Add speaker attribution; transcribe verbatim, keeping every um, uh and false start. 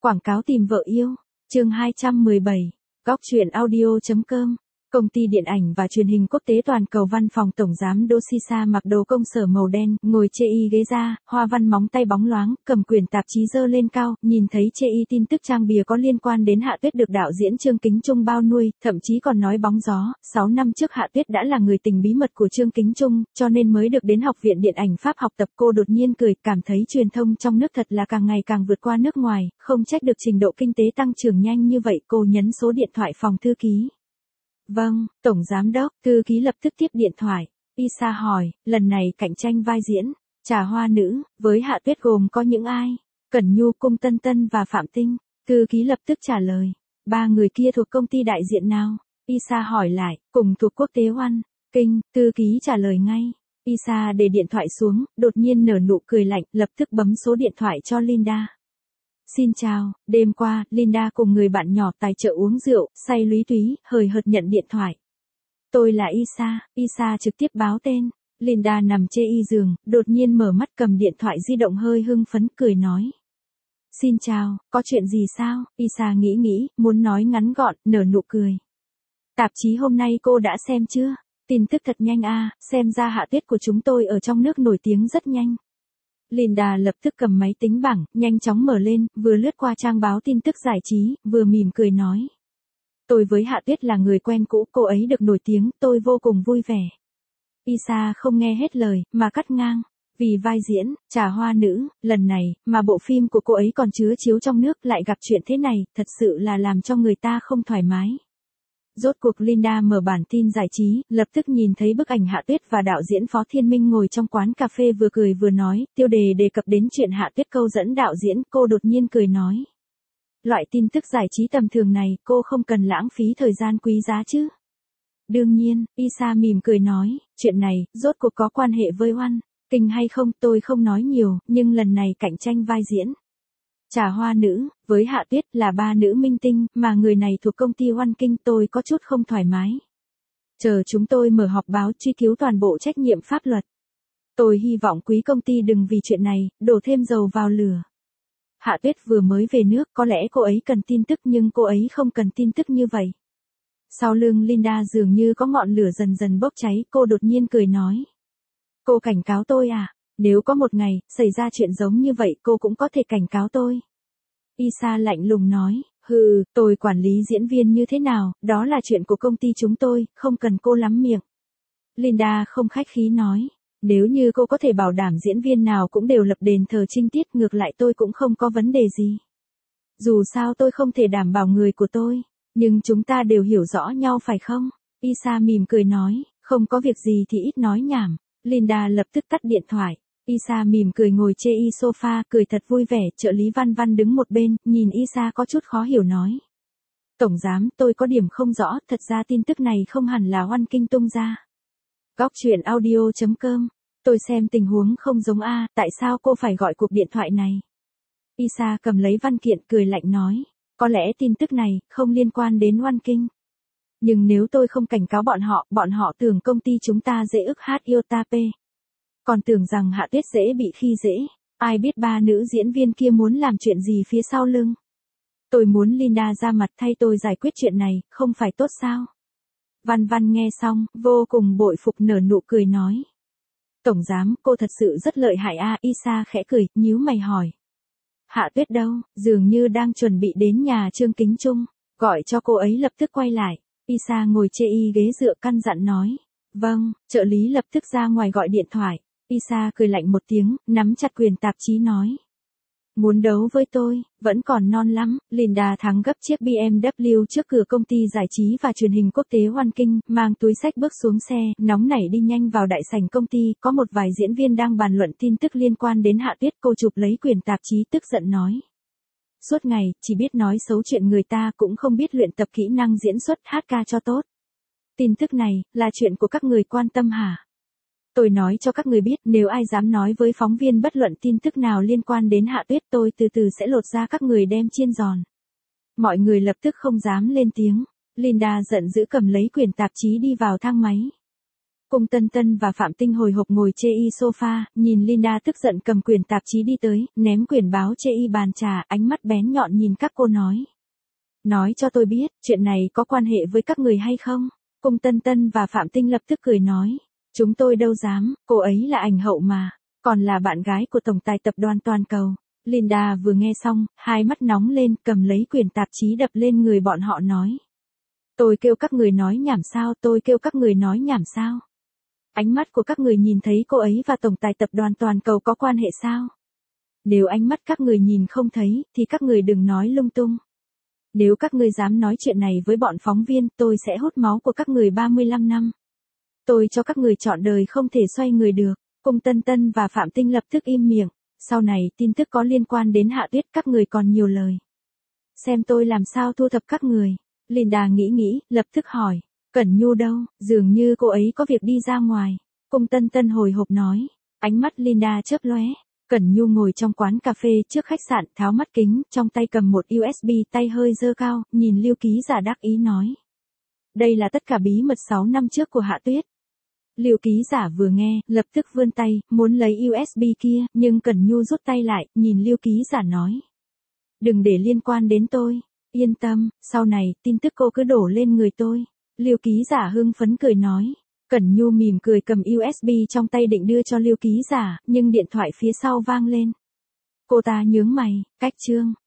Speaker 1: Quảng cáo tìm vợ yêu. Chương hai trăm mười bảy. Góc truyện audio.com. Công ty điện ảnh và truyền hình quốc tế toàn cầu văn phòng tổng giám đốc Sisa mặc đồ công sở màu đen, ngồi chê y ghế da, hoa văn móng tay bóng loáng, cầm quyển tạp chí giơ lên cao, nhìn thấy chê y tin tức trang bìa có liên quan đến Hạ Tuyết được đạo diễn Trương Kính Trung bao nuôi, thậm chí còn nói bóng gió, sáu năm trước Hạ Tuyết đã là người tình bí mật của Trương Kính Trung, cho nên mới được đến Học viện Điện ảnh Pháp học tập. Cô đột nhiên cười, cảm thấy truyền thông trong nước thật là càng ngày càng vượt qua nước ngoài, không trách được trình độ kinh tế tăng trưởng nhanh như vậy. Cô nhấn số điện thoại phòng thư ký. Vâng, Tổng Giám đốc. Thư ký lập tức tiếp điện thoại. Isa hỏi, lần này cạnh tranh vai diễn Trà Hoa nữ với Hạ Tuyết gồm có những ai? Cẩn Nhu, Cung Tân Tân và Phạm Tinh. Thư ký lập tức trả lời. Ba người kia thuộc công ty đại diện nào? Isa hỏi lại. Cùng thuộc quốc tế Oan Kinh. Thư ký trả lời ngay. Isa để điện thoại xuống, đột nhiên nở nụ cười lạnh, lập tức bấm số điện thoại cho Linda. Xin chào, đêm qua, Linda cùng người bạn nhỏ tài trợ uống rượu, say lúy túy, hời hợt nhận điện thoại. Tôi là Isa. Isa trực tiếp báo tên. Linda nằm chê y giường, đột nhiên mở mắt cầm điện thoại di động hơi hưng phấn, cười nói. Xin chào, có chuyện gì sao? Isa nghĩ nghĩ, muốn nói ngắn gọn, nở nụ cười. Tạp chí hôm nay cô đã xem chưa? Tin tức thật nhanh à, xem ra Hạ Tuyết của chúng tôi ở trong nước nổi tiếng rất nhanh. Linda lập tức cầm máy tính bảng, nhanh chóng mở lên, vừa lướt qua trang báo tin tức giải trí, vừa mỉm cười nói. Tôi với Hạ Tuyết là người quen cũ, cô ấy được nổi tiếng, tôi vô cùng vui vẻ. Isa không nghe hết lời, mà cắt ngang. Vì vai diễn Trà Hoa nữ, lần này, mà bộ phim của cô ấy còn chứa chiếu trong nước lại gặp chuyện thế này, thật sự là làm cho người ta không thoải mái. Rốt cuộc Linda mở bản tin giải trí, lập tức nhìn thấy bức ảnh Hạ Tuyết và đạo diễn Phó Thiên Minh ngồi trong quán cà phê vừa cười vừa nói, tiêu đề đề cập đến chuyện Hạ Tuyết câu dẫn đạo diễn, cô đột nhiên cười nói. Loại tin tức giải trí tầm thường này, cô không cần lãng phí thời gian quý giá chứ. Đương nhiên, Isa mỉm cười nói, chuyện này, rốt cuộc có quan hệ với Oan Kinh hay không, tôi không nói nhiều, nhưng lần này cạnh tranh vai diễn Trà Hoa nữ với Hạ Tuyết là ba nữ minh tinh, mà người này thuộc công ty Oan Kinh, tôi có chút không thoải mái. Chờ chúng tôi mở họp báo truy cứu toàn bộ trách nhiệm pháp luật. Tôi hy vọng quý công ty đừng vì chuyện này đổ thêm dầu vào lửa. Hạ Tuyết vừa mới về nước, có lẽ cô ấy cần tin tức nhưng cô ấy không cần tin tức như vậy. Sau lưng Linda dường như có ngọn lửa dần dần bốc cháy, cô đột nhiên cười nói. Cô cảnh cáo tôi à? Nếu có một ngày, xảy ra chuyện giống như vậy cô cũng có thể cảnh cáo tôi. Isa lạnh lùng nói, hừ, tôi quản lý diễn viên như thế nào, đó là chuyện của công ty chúng tôi, không cần cô lắm miệng. Linda không khách khí nói, nếu như cô có thể bảo đảm diễn viên nào cũng đều lập đền thờ trinh tiết, ngược lại tôi cũng không có vấn đề gì. Dù sao tôi không thể đảm bảo người của tôi, nhưng chúng ta đều hiểu rõ nhau phải không? Isa mỉm cười nói, không có việc gì thì ít nói nhảm. Linda lập tức tắt điện thoại. Isa mỉm cười ngồi chê y sofa, cười thật vui vẻ. Trợ lý Văn Văn đứng một bên, nhìn Isa có chút khó hiểu nói. Tổng giám, tôi có điểm không rõ, thật ra tin tức này không hẳn là Oan Kinh tung ra. Góc truyện audio.com. Tôi xem tình huống không giống a, tại sao cô phải gọi cuộc điện thoại này? Isa cầm lấy văn kiện cười lạnh nói. Có lẽ tin tức này không liên quan đến Oan Kinh. Nhưng nếu tôi không cảnh cáo bọn họ, bọn họ tưởng công ty chúng ta dễ ức hát iota p. Còn tưởng rằng Hạ Tuyết dễ bị khi dễ. Ai biết ba nữ diễn viên kia muốn làm chuyện gì phía sau lưng. Tôi muốn Linda ra mặt thay tôi giải quyết chuyện này, không phải tốt sao? Văn Văn nghe xong, vô cùng bội phục nở nụ cười nói. Tổng giám, cô thật sự rất lợi hại a. Isa khẽ cười, nhíu mày hỏi. Hạ Tuyết đâu? Dường như đang chuẩn bị đến nhà Trương Kính Trung. Gọi cho cô ấy lập tức quay lại. Isa ngồi chê y ghế dựa căn dặn nói. Vâng, trợ lý lập tức ra ngoài gọi điện thoại. Isa cười lạnh một tiếng, nắm chặt quyền tạp chí nói. Muốn đấu với tôi, vẫn còn non lắm. Linda thắng gấp chiếc bê em vê trước cửa công ty giải trí và truyền hình quốc tế Oan Kinh, mang túi xách bước xuống xe, nóng nảy đi nhanh vào đại sảnh công ty, có một vài diễn viên đang bàn luận tin tức liên quan đến Hạ Tuyết. Cô chụp lấy quyền tạp chí tức giận nói. Suốt ngày, chỉ biết nói xấu chuyện người ta, cũng không biết luyện tập kỹ năng diễn xuất hát ca cho tốt. Tin tức này, là chuyện của các người quan tâm hả? Tôi nói cho các người biết, nếu ai dám nói với phóng viên bất luận tin tức nào liên quan đến Hạ Tuyết, tôi từ từ sẽ lột ra các người đem chiên giòn. Mọi người lập tức không dám lên tiếng. Linda giận dữ cầm lấy quyển tạp chí đi vào thang máy. Cung Tân Tân và Phạm Tinh hồi hộp ngồi chê y sofa, nhìn Linda tức giận cầm quyển tạp chí đi tới, ném quyển báo chê y bàn trà, ánh mắt bén nhọn nhìn các cô nói. Nói cho tôi biết, chuyện này có quan hệ với các người hay không? Cung Tân Tân và Phạm Tinh lập tức cười nói. Chúng tôi đâu dám, cô ấy là ảnh hậu mà, còn là bạn gái của tổng tài tập đoàn toàn cầu. Linda vừa nghe xong, hai mắt nóng lên, cầm lấy quyển tạp chí đập lên người bọn họ nói. Tôi kêu các người nói nhảm sao, tôi kêu các người nói nhảm sao? Ánh mắt của các người nhìn thấy cô ấy và tổng tài tập đoàn toàn cầu có quan hệ sao? Nếu ánh mắt các người nhìn không thấy, thì các người đừng nói lung tung. Nếu các người dám nói chuyện này với bọn phóng viên, tôi sẽ hút máu của các người ba mươi lăm năm. Tôi cho các người chọn đời không thể xoay người được. Cung Tân Tân và Phạm Tinh lập tức im miệng. Sau này, tin tức có liên quan đến Hạ Tuyết các người còn nhiều lời. Xem tôi làm sao thu thập các người. Linda nghĩ nghĩ, lập tức hỏi. Cẩn Nhu đâu, dường như cô ấy có việc đi ra ngoài. Cung Tân Tân hồi hộp nói. Ánh mắt Linda chớp lóe. Cẩn Nhu ngồi trong quán cà phê trước khách sạn, tháo mắt kính, trong tay cầm một u ét bê, tay hơi giơ cao, nhìn Lưu ký giả đắc ý nói. Đây là tất cả bí mật sáu năm trước của Hạ Tuyết. Lưu ký giả vừa nghe, lập tức vươn tay, muốn lấy u ét bê kia, nhưng Cẩn Nhu rút tay lại, nhìn Lưu ký giả nói. Đừng để liên quan đến tôi, yên tâm, sau này, tin tức cô cứ đổ lên người tôi. Lưu ký giả hưng phấn cười nói. Cẩn Nhu mỉm cười cầm u ét bê trong tay định đưa cho Lưu ký giả, nhưng điện thoại phía sau vang lên. Cô ta nhướng mày, cách chương.